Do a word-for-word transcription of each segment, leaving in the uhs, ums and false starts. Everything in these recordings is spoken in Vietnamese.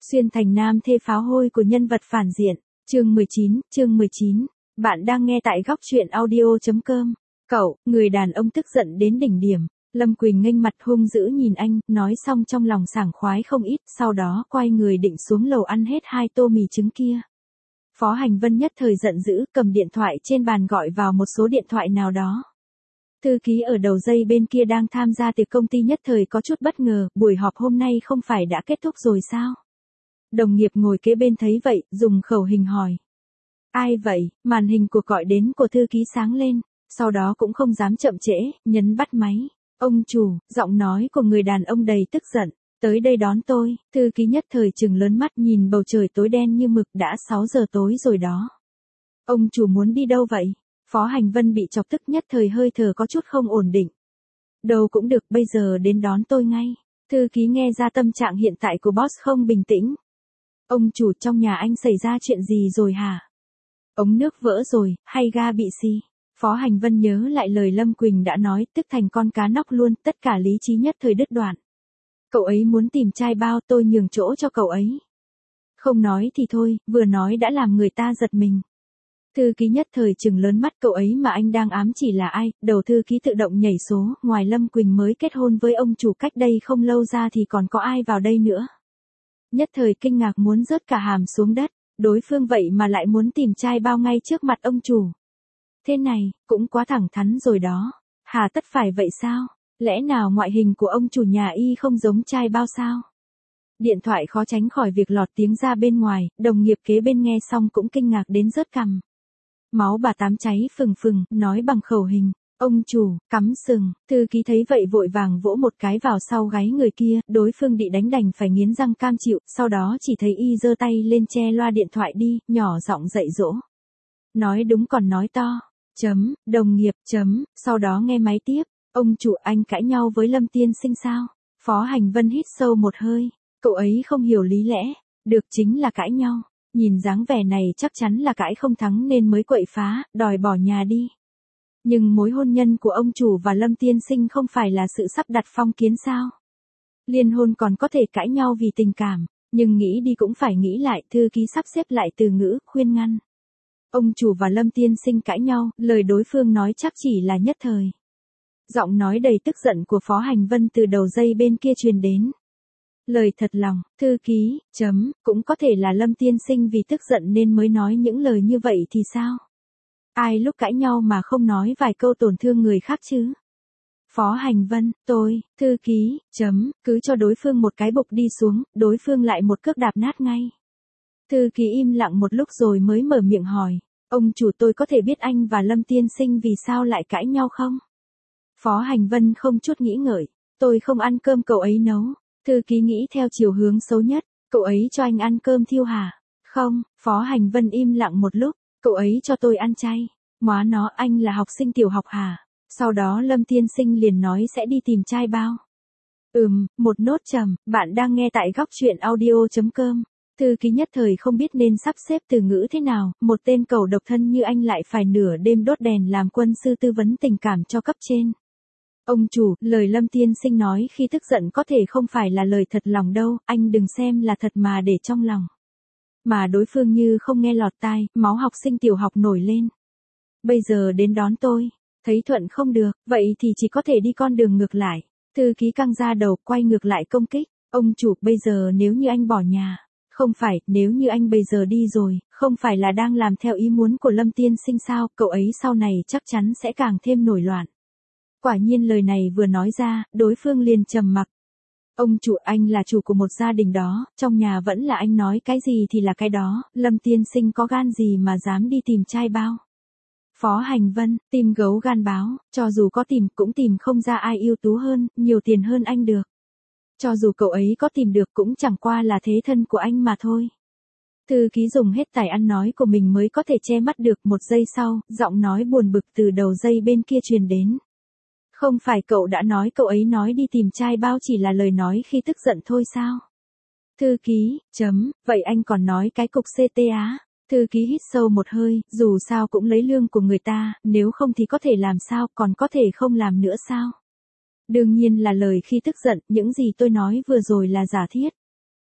Xuyên thành nam thê pháo hôi của nhân vật phản diện. Chương mười chín, chương mười chín. Bạn đang nghe tại góc truyện audio chấm com. Cậu, người đàn ông tức giận đến đỉnh điểm. Lâm Quỳnh nghênh mặt hung dữ nhìn anh, nói xong trong lòng sảng khoái không ít, sau đó quay người định xuống lầu ăn hết hai tô mì trứng kia. Phó Hành Vân nhất thời giận dữ, cầm điện thoại trên bàn gọi vào một số điện thoại nào đó. Thư ký ở đầu dây bên kia đang tham gia tiệc công ty nhất thời có chút bất ngờ, buổi họp hôm nay không phải đã kết thúc rồi sao? Đồng nghiệp ngồi kế bên thấy vậy, dùng khẩu hình hỏi. Ai vậy? Màn hình cuộc gọi đến của thư ký sáng lên, sau đó cũng không dám chậm trễ, nhấn bắt máy. Ông chủ, giọng nói của người đàn ông đầy tức giận, tới đây đón tôi. Thư ký nhất thời trừng lớn mắt nhìn bầu trời tối đen như mực, đã sáu giờ tối rồi đó. Ông chủ muốn đi đâu vậy? Phó Hành Vân bị chọc tức nhất thời hơi thở có chút không ổn định. Đâu cũng được, bây giờ đến đón tôi ngay. Thư ký nghe ra tâm trạng hiện tại của boss không bình tĩnh. Ông chủ, trong nhà anh xảy ra chuyện gì rồi hả? Ống nước vỡ rồi, hay ga bị xì? Phó Hành Vân nhớ lại lời Lâm Quỳnh đã nói, tức thành con cá nóc luôn, tất cả lý trí nhất thời đứt đoạn. Cậu ấy muốn tìm trai bao, tôi nhường chỗ cho cậu ấy. Không nói thì thôi, vừa nói đã làm người ta giật mình. Thư ký nhất thời trừng lớn mắt, cậu ấy mà anh đang ám chỉ là ai? Đầu thư ký tự động nhảy số, ngoài Lâm Quỳnh mới kết hôn với ông chủ cách đây không lâu ra thì còn có ai vào đây nữa. Nhất thời kinh ngạc muốn rớt cả hàm xuống đất, đối phương vậy mà lại muốn tìm trai bao ngay trước mặt ông chủ. Thế này, cũng quá thẳng thắn rồi đó. Hà tất phải vậy sao? Lẽ nào ngoại hình của ông chủ nhà y không giống trai bao sao? Điện thoại khó tránh khỏi việc lọt tiếng ra bên ngoài, đồng nghiệp kế bên nghe xong cũng kinh ngạc đến rớt cằm. Máu bà tám cháy phừng phừng, nói bằng khẩu hình. Ông chủ, cắm sừng. Thư ký thấy vậy vội vàng vỗ một cái vào sau gáy người kia, đối phương bị đánh đành phải nghiến răng cam chịu, sau đó chỉ thấy y giơ tay lên che loa điện thoại đi, nhỏ giọng dạy dỗ. Nói đúng còn nói to. Chấm, đồng nghiệp, chấm, sau đó nghe máy tiếp. Ông chủ, anh cãi nhau với Lâm tiên sinh sao? Phó Hành Vân hít sâu một hơi, cậu ấy không hiểu lý lẽ, được chính là cãi nhau. Nhìn dáng vẻ này chắc chắn là cãi không thắng nên mới quậy phá, đòi bỏ nhà đi. Nhưng mối hôn nhân của ông chủ và Lâm tiên sinh không phải là sự sắp đặt phong kiến sao? Liên hôn còn có thể cãi nhau vì tình cảm, nhưng nghĩ đi cũng phải nghĩ lại, thư ký sắp xếp lại từ ngữ, khuyên ngăn. Ông chủ và Lâm tiên sinh cãi nhau, lời đối phương nói chắc chỉ là nhất thời. Giọng nói đầy tức giận của Phó Hành Vân từ đầu dây bên kia truyền đến. Lời thật lòng, thư ký, chấm, cũng có thể là Lâm tiên sinh vì tức giận nên mới nói những lời như vậy thì sao? Ai lúc cãi nhau mà không nói vài câu tổn thương người khác chứ? Phó Hành Vân, tôi, thư ký, chấm, cứ cho đối phương một cái bục đi xuống, đối phương lại một cước đạp nát ngay. Thư ký im lặng một lúc rồi mới mở miệng hỏi, ông chủ, tôi có thể biết anh và Lâm tiên sinh vì sao lại cãi nhau không? Phó Hành Vân không chút nghĩ ngợi, tôi không ăn cơm cậu ấy nấu. Thư ký nghĩ theo chiều hướng xấu nhất, cậu ấy cho anh ăn cơm thiêu hả? Không, Phó Hành Vân im lặng một lúc, cậu ấy cho tôi ăn chay. Móa nó, anh là học sinh tiểu học hả? Sau đó Lâm tiên sinh liền nói sẽ đi tìm trai bao. Ừm, một nốt trầm, bạn đang nghe tại góc truyện audio chấm com. Thư ký nhất thời không biết nên sắp xếp từ ngữ thế nào, một tên cẩu độc thân như anh lại phải nửa đêm đốt đèn làm quân sư tư vấn tình cảm cho cấp trên. Ông chủ, lời Lâm tiên sinh nói khi tức giận có thể không phải là lời thật lòng đâu, anh đừng xem là thật mà để trong lòng. Mà đối phương như không nghe lọt tai, máu học sinh tiểu học nổi lên. Bây giờ đến đón tôi, thấy thuận không được, vậy thì chỉ có thể đi con đường ngược lại. Thư ký căng ra đầu, quay ngược lại công kích. Ông chủ, bây giờ nếu như anh bỏ nhà, không phải, nếu như anh bây giờ đi rồi, không phải là đang làm theo ý muốn của Lâm tiên sinh sao, cậu ấy sau này chắc chắn sẽ càng thêm nổi loạn. Quả nhiên lời này vừa nói ra, đối phương liền trầm mặc. Ông chủ, anh là chủ của một gia đình đó, trong nhà vẫn là anh nói cái gì thì là cái đó, Lâm tiên sinh có gan gì mà dám đi tìm trai bao? Phó Hành Vân, tìm gấu gan báo, cho dù có tìm cũng tìm không ra ai ưu tú hơn, nhiều tiền hơn anh được. Cho dù cậu ấy có tìm được cũng chẳng qua là thế thân của anh mà thôi. Thư ký dùng hết tài ăn nói của mình mới có thể che mắt được, một giây sau, giọng nói buồn bực từ đầu dây bên kia truyền đến. Không phải cậu đã nói cậu ấy nói đi tìm trai bao chỉ là lời nói khi tức giận thôi sao? Thư ký, chấm, vậy anh còn nói cái cục xê tê á? Thư ký hít sâu một hơi, dù sao cũng lấy lương của người ta, nếu không thì có thể làm sao, còn có thể không làm nữa sao? Đương nhiên là lời khi tức giận, những gì tôi nói vừa rồi là giả thiết.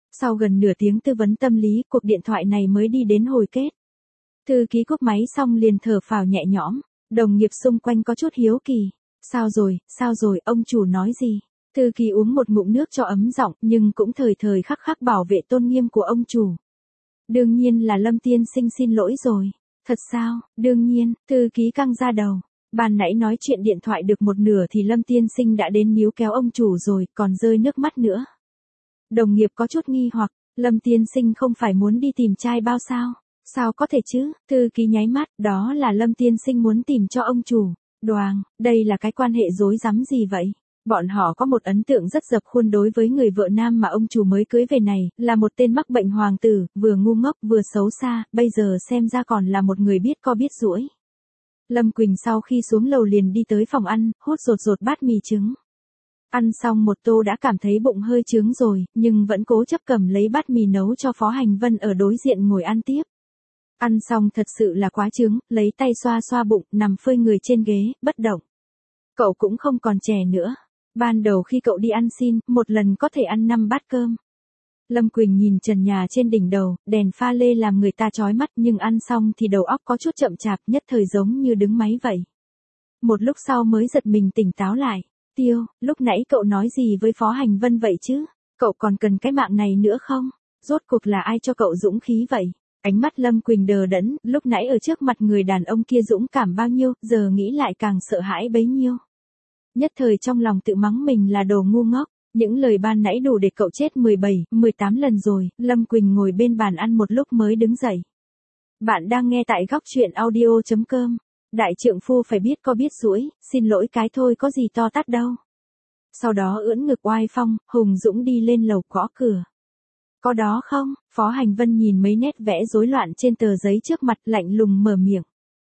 Sau gần nửa tiếng tư vấn tâm lý, cuộc điện thoại này mới đi đến hồi kết. Thư ký cúp máy xong liền thở phào nhẹ nhõm, đồng nghiệp xung quanh có chút hiếu kỳ. Sao rồi, sao rồi, ông chủ nói gì? Thư ký uống một ngụm nước cho ấm giọng, nhưng cũng thời thời khắc khắc bảo vệ tôn nghiêm của ông chủ. Đương nhiên là Lâm tiên sinh xin lỗi rồi. Thật sao? Đương nhiên, thư ký căng ra đầu. Ban nãy nói chuyện điện thoại được một nửa thì Lâm tiên sinh đã đến níu kéo ông chủ rồi, còn rơi nước mắt nữa. Đồng nghiệp có chút nghi hoặc, Lâm tiên sinh không phải muốn đi tìm trai bao sao? Sao có thể chứ? Thư ký nháy mắt, đó là Lâm tiên sinh muốn tìm cho ông chủ. Đoàng, đây là cái quan hệ rối rắm gì vậy? Bọn họ có một ấn tượng rất dập khuôn đối với người vợ nam mà ông chủ mới cưới về này, là một tên mắc bệnh hoàng tử, vừa ngu ngốc vừa xấu xa, bây giờ xem ra còn là một người biết co biết duỗi. Lâm Quỳnh sau khi xuống lầu liền đi tới phòng ăn, hốt rột rột bát mì trứng. Ăn xong một tô đã cảm thấy bụng hơi trướng rồi, nhưng vẫn cố chấp cầm lấy bát mì nấu cho Phó Hành Vân ở đối diện ngồi ăn tiếp. Ăn xong thật sự là quá trướng, lấy tay xoa xoa bụng, nằm phơi người trên ghế, bất động. Cậu cũng không còn trẻ nữa. Ban đầu khi cậu đi ăn xin, một lần có thể ăn năm bát cơm. Lâm Quỳnh nhìn trần nhà trên đỉnh đầu, đèn pha lê làm người ta chói mắt nhưng ăn xong thì đầu óc có chút chậm chạp, nhất thời giống như đứng máy vậy. Một lúc sau mới giật mình tỉnh táo lại. Tiêu, lúc nãy cậu nói gì với Phó Hành Vân vậy chứ? Cậu còn cần cái mạng này nữa không? Rốt cuộc là ai cho cậu dũng khí vậy? Ánh mắt Lâm Quỳnh đờ đẫn, lúc nãy ở trước mặt người đàn ông kia dũng cảm bao nhiêu, giờ nghĩ lại càng sợ hãi bấy nhiêu. Nhất thời trong lòng tự mắng mình là đồ ngu ngốc, những lời ban nãy đủ để cậu chết mười bảy, mười tám lần rồi. Lâm Quỳnh ngồi bên bàn ăn một lúc mới đứng dậy. Bạn đang nghe tại góc truyện audio chấm com. Đại trượng phu phải biết co biết duỗi, xin lỗi cái thôi có gì to tát đâu. Sau đó ưỡn ngực oai phong, hùng dũng đi lên lầu gõ cửa. Có đó không? Phó Hành Vân nhìn mấy nét vẽ rối loạn trên tờ giấy trước mặt, lạnh lùng mở miệng.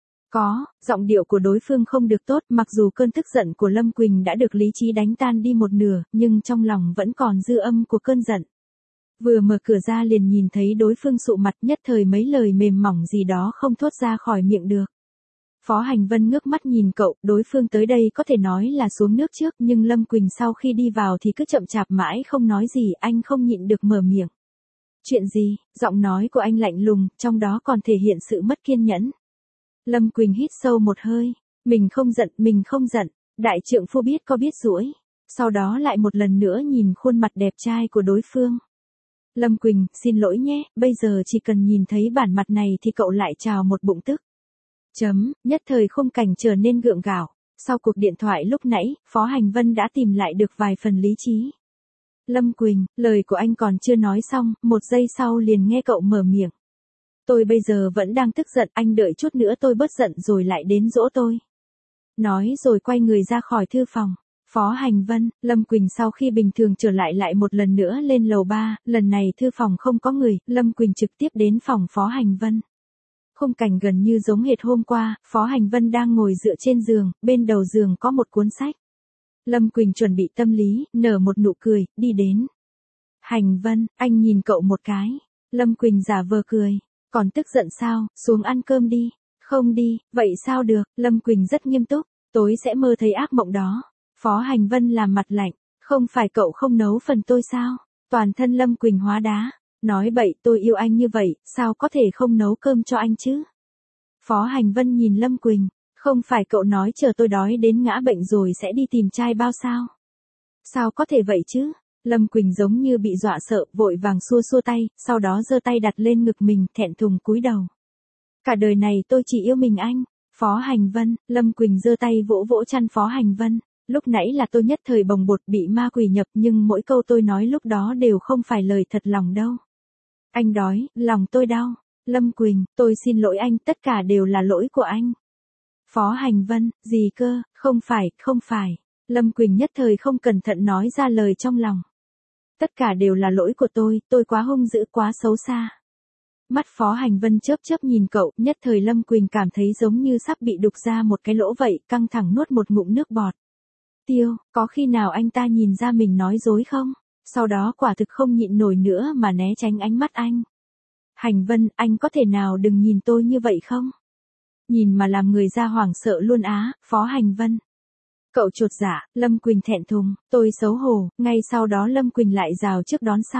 Có, giọng điệu của đối phương không được tốt, mặc dù cơn tức giận của Lâm Quỳnh đã được lý trí đánh tan đi một nửa, nhưng trong lòng vẫn còn dư âm của cơn giận. Vừa mở cửa ra liền nhìn thấy đối phương sụ mặt, nhất thời mấy lời mềm mỏng gì đó không thốt ra khỏi miệng được. Phó Hành Vân ngước mắt nhìn cậu, đối phương tới đây có thể nói là xuống nước trước, nhưng Lâm Quỳnh sau khi đi vào thì cứ chậm chạp mãi không nói gì, anh không nhịn được mở miệng. Chuyện gì? Giọng nói của anh lạnh lùng, trong đó còn thể hiện sự mất kiên nhẫn. Lâm Quỳnh hít sâu một hơi, mình không giận, mình không giận, đại trượng phu biết co biết duỗi. Sau đó lại một lần nữa nhìn khuôn mặt đẹp trai của đối phương. Lâm Quỳnh, xin lỗi nhé, bây giờ chỉ cần nhìn thấy bản mặt này thì cậu lại trào một bụng tức. Chấm, nhất thời khung cảnh trở nên gượng gạo. Sau cuộc điện thoại lúc nãy, Phó Hành Vân đã tìm lại được vài phần lý trí. Lâm Quỳnh, lời của anh còn chưa nói xong, một giây sau liền nghe cậu mở miệng. Tôi bây giờ vẫn đang tức giận, anh đợi chút nữa tôi bớt giận rồi lại đến dỗ tôi. Nói rồi quay người ra khỏi thư phòng. Phó Hành Vân, Lâm Quỳnh sau khi bình thường trở lại lại một lần nữa lên lầu ba, lần này thư phòng không có người, Lâm Quỳnh trực tiếp đến phòng Phó Hành Vân. Khung cảnh gần như giống hệt hôm qua, Phó Hành Vân đang ngồi dựa trên giường, bên đầu giường có một cuốn sách. Lâm Quỳnh chuẩn bị tâm lý, nở một nụ cười, đi đến. Hành Vân, anh nhìn cậu một cái. Lâm Quỳnh giả vờ cười. Còn tức giận sao, xuống ăn cơm đi. Không đi, vậy sao được, Lâm Quỳnh rất nghiêm túc, tối sẽ mơ thấy ác mộng đó. Phó Hành Vân làm mặt lạnh, không phải cậu không nấu phần tôi sao? Toàn thân Lâm Quỳnh hóa đá, nói bậy, tôi yêu anh như vậy, sao có thể không nấu cơm cho anh chứ? Phó Hành Vân nhìn Lâm Quỳnh, không phải cậu nói chờ tôi đói đến ngã bệnh rồi sẽ đi tìm trai bao sao? Sao có thể vậy chứ? Lâm Quỳnh giống như bị dọa sợ, vội vàng xua xua tay, sau đó giơ tay đặt lên ngực mình, thẹn thùng cúi đầu. Cả đời này tôi chỉ yêu mình anh. Phó Hành Vân, Lâm Quỳnh giơ tay vỗ vỗ chăn Phó Hành Vân. Lúc nãy là tôi nhất thời bồng bột bị ma quỷ nhập, nhưng mỗi câu tôi nói lúc đó đều không phải lời thật lòng đâu. Anh đói, lòng tôi đau. Lâm Quỳnh, tôi xin lỗi anh, tất cả đều là lỗi của anh. Phó Hành Vân, gì cơ, không phải, không phải. Lâm Quỳnh nhất thời không cẩn thận nói ra lời trong lòng. Tất cả đều là lỗi của tôi, tôi quá hung dữ, quá xấu xa. Mắt Phó Hành Vân chớp chớp nhìn cậu, nhất thời Lâm Quỳnh cảm thấy giống như sắp bị đục ra một cái lỗ vậy, căng thẳng nuốt một ngụm nước bọt. Tiêu, có khi nào anh ta nhìn ra mình nói dối không? Sau đó quả thực không nhịn nổi nữa mà né tránh ánh mắt anh. Hành Vân, anh có thể nào đừng nhìn tôi như vậy không? Nhìn mà làm người ra hoảng sợ luôn á, Phó Hành Vân. Cậu chột dạ, Lâm Quỳnh thẹn thùng, tôi xấu hổ, ngay sau đó Lâm Quỳnh lại rào trước đón sau.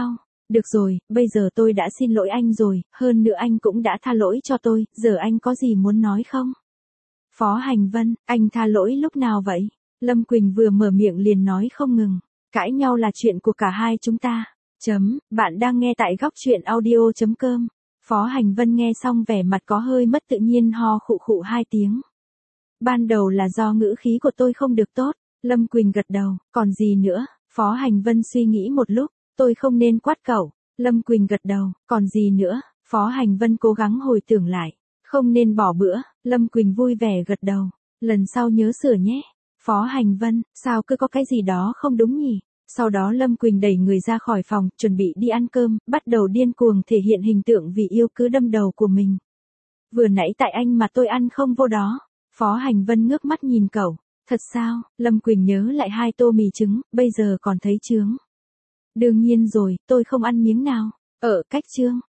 Được rồi, bây giờ tôi đã xin lỗi anh rồi, hơn nữa anh cũng đã tha lỗi cho tôi, giờ anh có gì muốn nói không? Phó Hành Vân, anh tha lỗi lúc nào vậy? Lâm Quỳnh vừa mở miệng liền nói không ngừng. Cãi nhau là chuyện của cả hai chúng ta. Chấm, bạn đang nghe tại góc chuyện audio chấm com. Phó Hành Vân nghe xong vẻ mặt có hơi mất tự nhiên ho khụ khụ hai tiếng. Ban đầu là do ngữ khí của tôi không được tốt. Lâm Quỳnh gật đầu, còn gì nữa? Phó Hành Vân suy nghĩ một lúc, tôi không nên quát cậu. Lâm Quỳnh gật đầu, còn gì nữa? Phó Hành Vân cố gắng hồi tưởng lại. Không nên bỏ bữa, Lâm Quỳnh vui vẻ gật đầu. Lần sau nhớ sửa nhé. Phó Hành Vân, sao cứ có cái gì đó không đúng nhỉ? Sau đó Lâm Quỳnh đẩy người ra khỏi phòng, chuẩn bị đi ăn cơm, bắt đầu điên cuồng thể hiện hình tượng vì yêu cứ đâm đầu của mình. Vừa nãy tại anh mà tôi ăn không vô đó. Phó Hành Vân ngước mắt nhìn cậu. Thật sao? Lâm Quỳnh nhớ lại hai tô mì trứng, bây giờ còn thấy chướng. Đương nhiên rồi, tôi không ăn miếng nào. Ở cách trương.